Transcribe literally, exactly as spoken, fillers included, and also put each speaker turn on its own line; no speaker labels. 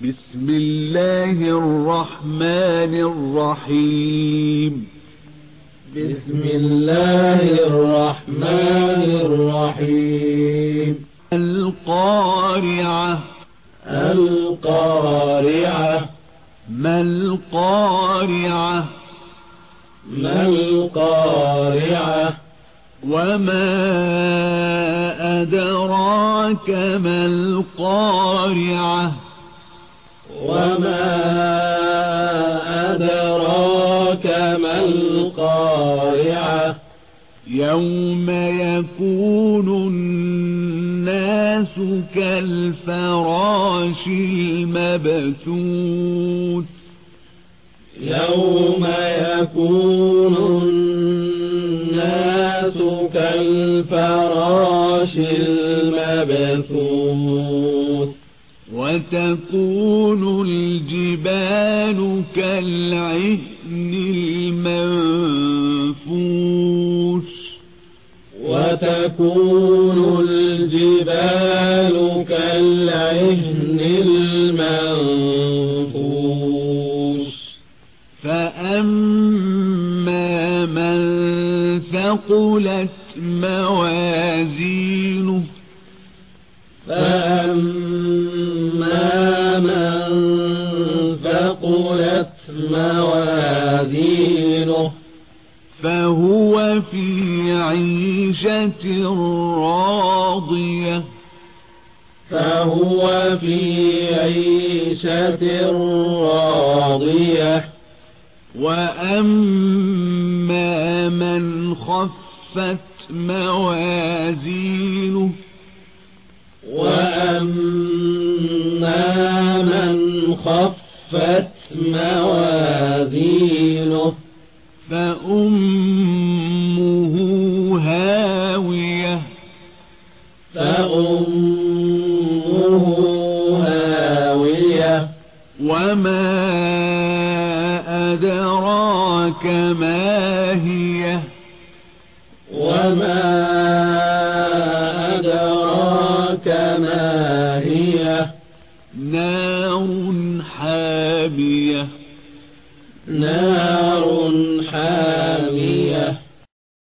بسم الله الرحمن الرحيم
بسم الله الرحمن الرحيم
القارعة
القارعة
ما القارعة
ما القارعة
وما أدراك ما القارعة
وما أدراك ما القارعة
يوم يكون الناس كالفراش المبثوث
يوم يكون الناس كالفراش المبثوث
وتكون الجبال كالعهن المنفوش
وتكون الجبال كالعهن المنفوش
فأما من ثقلت موازينه
فأما من ثقلت موازينه
فهو في عيشة راضية
فهو في عيشة راضية
وأما من خفت موازينه
وأما من خفت موازينه
فأمه هاوية
فأمه هاوية
وما أدراك ما هي
وما أدراك ما هي
نار حامية
نار